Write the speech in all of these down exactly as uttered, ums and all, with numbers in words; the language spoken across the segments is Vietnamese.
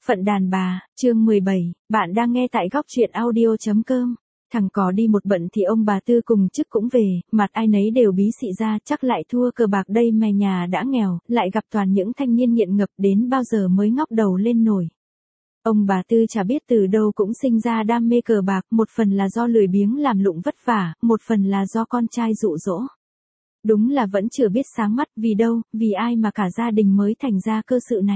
Phận đàn bà, chương mười bảy, bạn đang nghe tại góc truyện audio.com. Thằng có đi một bận thì ông bà Tư cùng chức cũng về, mặt ai nấy đều bí xị ra, chắc lại thua cờ bạc đây mà nhà đã nghèo, lại gặp toàn những thanh niên nghiện ngập đến bao giờ mới ngóc đầu lên nổi. Ông bà Tư chả biết từ đâu cũng sinh ra đam mê cờ bạc, một phần là do lười biếng làm lụng vất vả, một phần là do con trai dụ dỗ. Đúng là vẫn chưa biết sáng mắt, vì đâu, vì ai mà cả gia đình mới thành ra cơ sự này.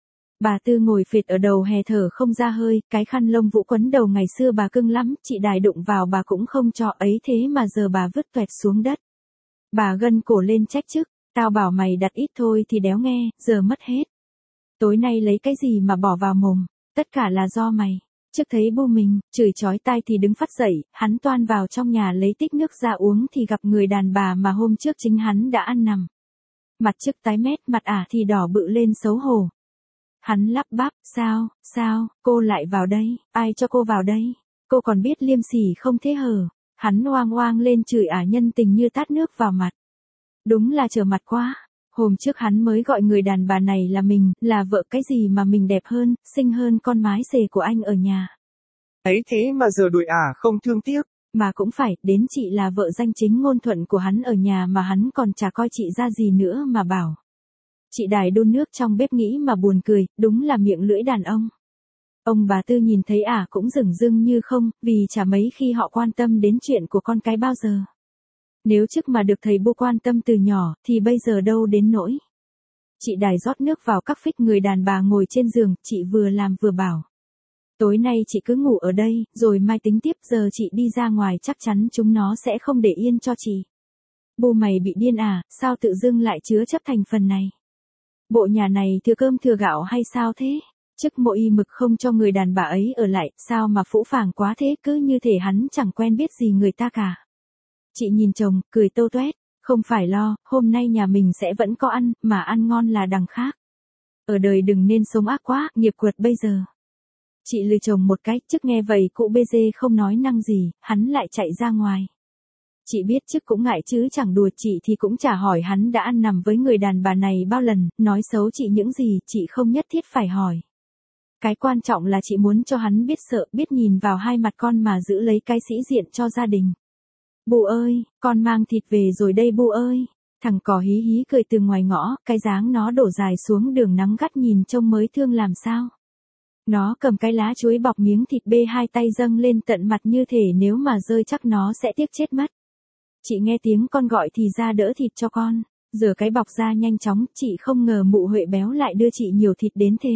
Bà Tư ngồi phệt ở đầu hè thở không ra hơi, cái khăn lông vũ quấn đầu ngày xưa bà cưng lắm, chị Đài đụng vào bà cũng không cho ấy thế mà giờ bà vứt toẹt xuống đất. Bà gân cổ lên trách chức, tao bảo mày đặt ít thôi thì đéo nghe, giờ mất hết. Tối nay lấy cái gì mà bỏ vào mồm, tất cả là do mày. Trước thấy bu mình, chửi chói tai thì đứng phắt dậy, hắn toan vào trong nhà lấy tích nước ra uống thì gặp người đàn bà mà hôm trước chính hắn đã ăn nằm. Mặt trước tái mét, mặt ả thì đỏ bự lên xấu hổ. Hắn lắp bắp, sao, sao, cô lại vào đây, ai cho cô vào đây, cô còn biết liêm sỉ không thế hở. Hắn oang oang lên chửi ả nhân tình như tát nước vào mặt. Đúng là trở mặt quá, hôm trước hắn mới gọi người đàn bà này là mình, là vợ cái gì mà mình đẹp hơn, xinh hơn con mái xề của anh ở nhà. Ấy thế mà giờ đuổi ả không thương tiếc. Mà cũng phải, đến chị là vợ danh chính ngôn thuận của hắn ở nhà mà hắn còn chả coi chị ra gì nữa mà bảo. Chị Đài đun nước trong bếp nghĩ mà buồn cười, đúng là miệng lưỡi đàn ông. Ông bà Tư nhìn thấy ả cũng dửng dưng như không, vì chả mấy khi họ quan tâm đến chuyện của con cái bao giờ. Nếu trước mà được thầy Bu quan tâm từ nhỏ, thì bây giờ đâu đến nỗi. Chị Đài rót nước vào các phích, người đàn bà ngồi trên giường, chị vừa làm vừa bảo. Tối nay chị cứ ngủ ở đây, rồi mai tính tiếp, giờ chị đi ra ngoài chắc chắn chúng nó sẽ không để yên cho chị. Bu mày bị điên à, sao tự dưng lại chứa chấp thành phần này? Bộ nhà này thừa cơm thừa gạo hay sao thế? Chức mộ y mực không cho người đàn bà ấy ở lại, sao mà phũ phàng quá thế, cứ như thể hắn chẳng quen biết gì người ta cả. Chị nhìn chồng, cười tâu toét, không phải lo, hôm nay nhà mình sẽ vẫn có ăn, mà ăn ngon là đằng khác. Ở đời đừng nên sống ác quá, nghiệp quật bây giờ. Chị lừa chồng một cái, Chức nghe vậy cụ bê dê không nói năng gì, hắn lại chạy ra ngoài. Chị biết Chức cũng ngại chứ chẳng đùa chị thì cũng chả hỏi hắn đã ăn nằm với người đàn bà này bao lần, nói xấu chị những gì chị không nhất thiết phải hỏi. Cái quan trọng là chị muốn cho hắn biết sợ, biết nhìn vào hai mặt con mà giữ lấy cái sĩ diện cho gia đình. Bu ơi, con mang thịt về rồi đây Bu ơi. Thằng cò hí hí cười từ ngoài ngõ, cái dáng nó đổ dài xuống đường nắng gắt nhìn trông mới thương làm sao. Nó cầm cái lá chuối bọc miếng thịt bê, hai tay dâng lên tận mặt như thể nếu mà rơi chắc nó sẽ tiếc chết mất. Chị nghe tiếng con gọi thì ra đỡ thịt cho con, rửa cái bọc ra nhanh chóng, chị không ngờ mụ Huệ béo lại đưa chị nhiều thịt đến thế.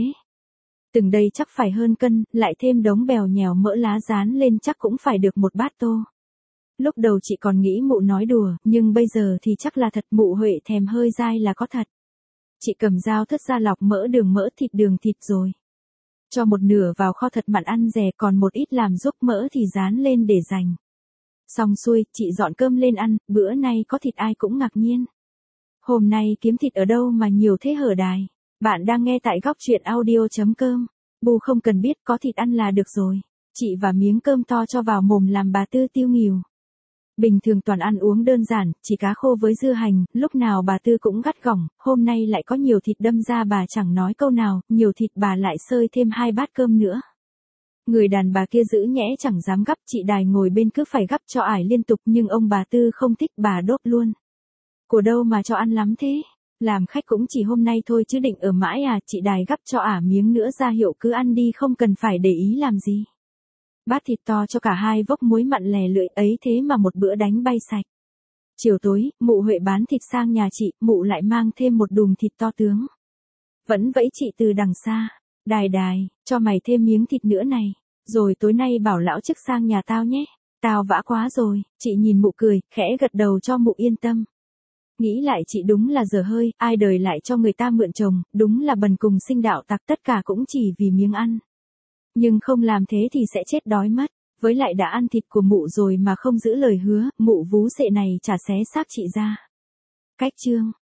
Từng đây chắc phải hơn cân, lại thêm đống bèo nhèo mỡ lá rán lên chắc cũng phải được một bát tô. Lúc đầu chị còn nghĩ mụ nói đùa, nhưng bây giờ thì chắc là thật, mụ Huệ thèm hơi dai là có thật. Chị cầm dao thớt ra lọc mỡ đường mỡ thịt đường thịt rồi. Cho một nửa vào kho thật mặn ăn rẻ, còn một ít làm giúp mỡ thì rán lên để dành. Xong xuôi, chị dọn cơm lên ăn, bữa nay có thịt ai cũng ngạc nhiên. Hôm nay kiếm thịt ở đâu mà nhiều thế hở Đài? Bạn đang nghe tại góc truyện audio.com. Bu không cần biết, có thịt ăn là được rồi. Chị và miếng cơm to cho vào mồm làm bà Tư tiêu nghỉu. Bình thường toàn ăn uống đơn giản, chỉ cá khô với dưa hành, lúc nào bà Tư cũng gắt gỏng, hôm nay lại có nhiều thịt đâm ra bà chẳng nói câu nào, nhiều thịt bà lại xơi thêm hai bát cơm nữa. Người đàn bà kia giữ nhẽ chẳng dám gắp, chị Đài ngồi bên cứ phải gắp cho ải liên tục, nhưng ông bà Tư không thích, bà đốt luôn. Của đâu mà cho ăn lắm thế? Làm khách cũng chỉ hôm nay thôi chứ định ở mãi à? Chị Đài gắp cho ả miếng nữa ra hiệu cứ ăn đi, không cần phải để ý làm gì. Bát thịt to cho cả hai vốc muối mặn lè lưỡi, ấy thế mà một bữa đánh bay sạch. Chiều tối, mụ Huệ bán thịt sang nhà chị, mụ lại mang thêm một đùm thịt to tướng. Vẫn vẫy chị từ đằng xa, Đài Đài, cho mày thêm miếng thịt nữa này, rồi tối nay bảo lão Chức sang nhà tao nhé, tao vã quá rồi. Chị nhìn mụ cười, khẽ gật đầu cho mụ yên tâm. Nghĩ lại chị đúng là dở hơi, ai đời lại cho người ta mượn chồng, đúng là bần cùng sinh đạo tặc, tất cả cũng chỉ vì miếng ăn. Nhưng không làm thế thì sẽ chết đói mất, với lại đã ăn thịt của mụ rồi mà không giữ lời hứa, mụ vú sệ này chả xé xác chị ra. Cách chương